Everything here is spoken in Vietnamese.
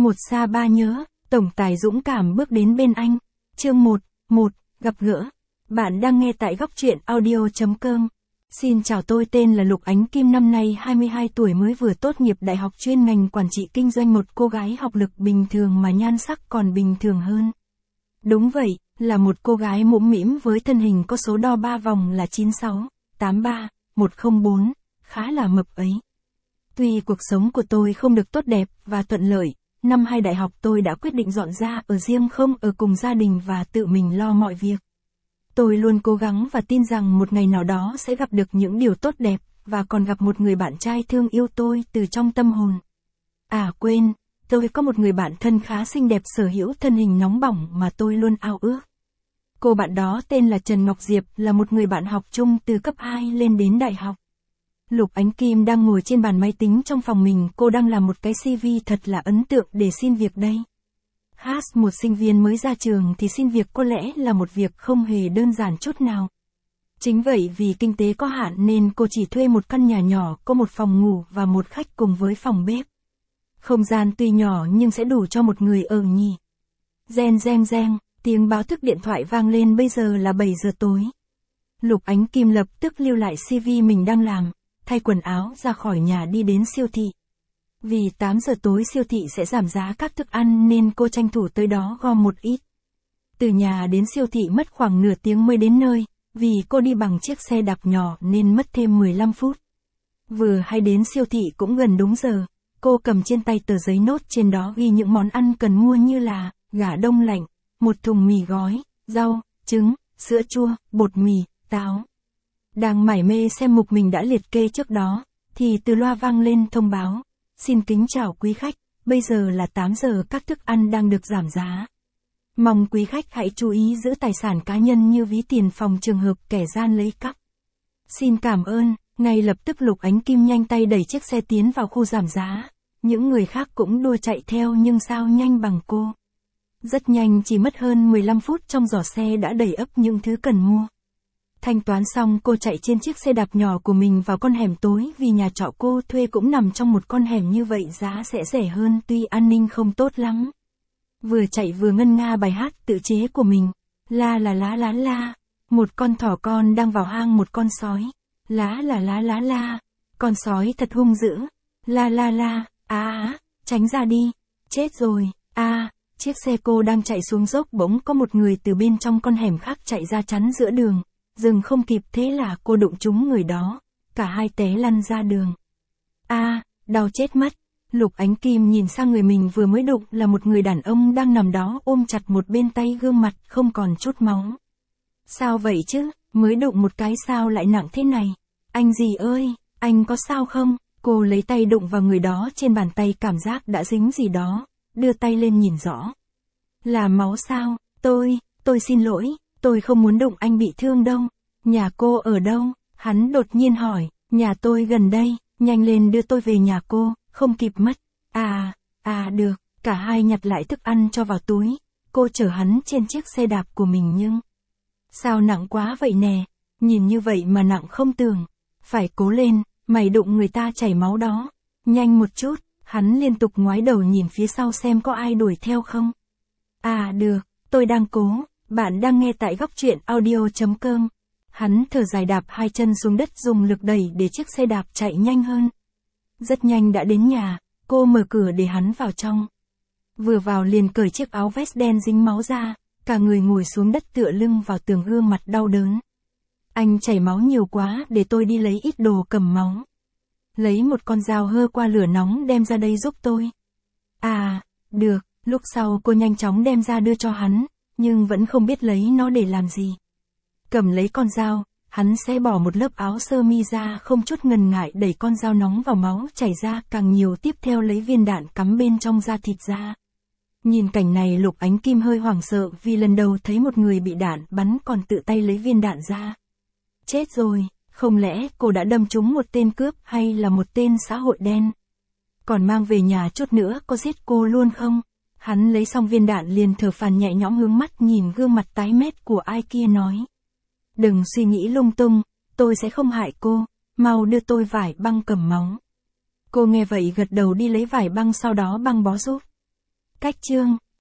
Một xa ba nhớ, tổng tài dũng cảm bước đến bên anh. Chương 1, gặp gỡ. Bạn đang nghe tại góc truyện audio.com. Xin chào, tôi tên là Lục Ánh Kim, năm nay 22 tuổi, mới vừa tốt nghiệp đại học chuyên ngành quản trị kinh doanh, một cô gái học lực bình thường mà nhan sắc còn bình thường hơn. Đúng vậy, là một cô gái mũm mĩm với thân hình có số đo 3 vòng là 96, 83, 104, khá là mập ấy. Tuy cuộc sống của tôi không được tốt đẹp và thuận lợi, năm 2 đại học tôi đã quyết định dọn ra ở riêng, không ở cùng gia đình và tự mình lo mọi việc. Tôi luôn cố gắng và tin rằng một ngày nào đó sẽ gặp được những điều tốt đẹp, và còn gặp một người bạn trai thương yêu tôi từ trong tâm hồn. À quên, tôi có một người bạn thân khá xinh đẹp, sở hữu thân hình nóng bỏng mà tôi luôn ao ước. Cô bạn đó tên là Trần Ngọc Diệp, là một người bạn học chung từ cấp 2 lên đến đại học. Lục Ánh Kim đang ngồi trên bàn máy tính trong phòng mình, cô đang làm một cái CV thật là ấn tượng để xin việc đây. Một sinh viên mới ra trường thì xin việc có lẽ là một việc không hề đơn giản chút nào. Chính vậy, vì kinh tế có hạn nên cô chỉ thuê một căn nhà nhỏ, có một phòng ngủ và một khách cùng với phòng bếp. Không gian tuy nhỏ nhưng sẽ đủ cho một người ở nhỉ. Reng reng reng, tiếng báo thức điện thoại vang lên, bây giờ là 7 giờ tối. Lục Ánh Kim lập tức lưu lại CV mình đang làm, thay quần áo ra khỏi nhà đi đến siêu thị. Vì 8 giờ tối siêu thị sẽ giảm giá các thức ăn nên cô tranh thủ tới đó gom một ít. Từ nhà đến siêu thị mất khoảng nửa tiếng mới đến nơi, vì cô đi bằng chiếc xe đạp nhỏ nên mất thêm 15 phút. Vừa hay đến siêu thị cũng gần đúng giờ, cô cầm trên tay tờ giấy nốt, trên đó ghi những món ăn cần mua như là gà đông lạnh, một thùng mì gói, rau, trứng, sữa chua, bột mì, táo. Đang mải mê xem mục mình đã liệt kê trước đó, thì từ loa vang lên thông báo: xin kính chào quý khách, bây giờ là 8 giờ, các thức ăn đang được giảm giá. Mong quý khách hãy chú ý giữ tài sản cá nhân như ví tiền phòng trường hợp kẻ gian lấy cắp. Xin cảm ơn. Ngay lập tức Lục Ánh Kim nhanh tay đẩy chiếc xe tiến vào khu giảm giá. Những người khác cũng đua chạy theo nhưng sao nhanh bằng cô. Rất nhanh, chỉ mất hơn 15 phút, trong giỏ xe đã đầy ắp những thứ cần mua. Thanh toán xong, cô chạy trên chiếc xe đạp nhỏ của mình vào con hẻm tối, vì nhà trọ cô thuê cũng nằm trong một con hẻm như vậy, giá sẽ rẻ hơn tuy an ninh không tốt lắm. Vừa chạy vừa ngân nga bài hát tự chế của mình. La là lá lá la, một con thỏ con đang vào hang một con sói. Lá là lá lá la, con sói thật hung dữ. La la la, tránh ra đi, chết rồi. Chiếc xe cô đang chạy xuống dốc, bỗng có một người từ bên trong con hẻm khác chạy ra chắn giữa đường. Dừng không kịp, thế là cô đụng trúng người đó, cả hai té lăn ra đường. Đau chết mất. Lục Ánh Kim nhìn sang người mình vừa mới đụng, là một người đàn ông đang nằm đó ôm chặt một bên tay, gương mặt không còn chút máu. Sao vậy chứ, mới đụng một cái sao lại nặng thế này? Anh gì ơi, anh có sao không? Cô lấy tay đụng vào người đó, trên bàn tay cảm giác đã dính gì đó, đưa tay lên nhìn rõ. Là máu sao? Tôi xin lỗi, tôi không muốn đụng anh bị thương đâu. Nhà cô ở đâu? Hắn đột nhiên hỏi. Nhà tôi gần đây, nhanh lên đưa tôi về nhà cô, không kịp mất. Được. Cả hai nhặt lại thức ăn cho vào túi. Cô chở hắn trên chiếc xe đạp của mình, nhưng sao nặng quá vậy nè? Nhìn như vậy mà nặng không tưởng. Phải cố lên, mày đụng người ta chảy máu đó. Nhanh một chút. Hắn liên tục ngoái đầu nhìn phía sau xem có ai đuổi theo không. Được, tôi đang cố. Bạn đang nghe tại góc truyện audio.com. Hắn thở dài, đạp hai chân xuống đất, dùng lực đẩy để chiếc xe đạp chạy nhanh hơn. Rất nhanh đã đến nhà, cô mở cửa để hắn vào trong. Vừa vào liền cởi chiếc áo vest đen dính máu ra, cả người ngồi xuống đất tựa lưng vào tường, gương mặt đau đớn. Anh chảy máu nhiều quá, để tôi đi lấy ít đồ cầm máu. Lấy một con dao hơ qua lửa nóng đem ra đây giúp tôi. Được. Lúc sau cô nhanh chóng đem ra đưa cho hắn, nhưng vẫn không biết lấy nó để làm gì. Cầm lấy con dao, hắn sẽ bỏ một lớp áo sơ mi ra, không chút ngần ngại đẩy con dao nóng vào, máu chảy ra càng nhiều, tiếp theo lấy viên đạn cắm bên trong da thịt ra. Nhìn cảnh này, Lục Ánh Kim hơi hoảng sợ, vì lần đầu thấy một người bị đạn bắn còn tự tay lấy viên đạn ra. Chết rồi, không lẽ cô đã đâm trúng một tên cướp hay là một tên xã hội đen? Còn mang về nhà chút nữa có giết cô luôn không? Hắn lấy xong viên đạn liền thở phào nhẹ nhõm, hướng mắt nhìn gương mặt tái mét của ai kia nói. Đừng suy nghĩ lung tung, tôi sẽ không hại cô, mau đưa tôi vải băng cầm máu. Cô nghe vậy gật đầu, đi lấy vải băng, sau đó băng bó giúp. Cách chương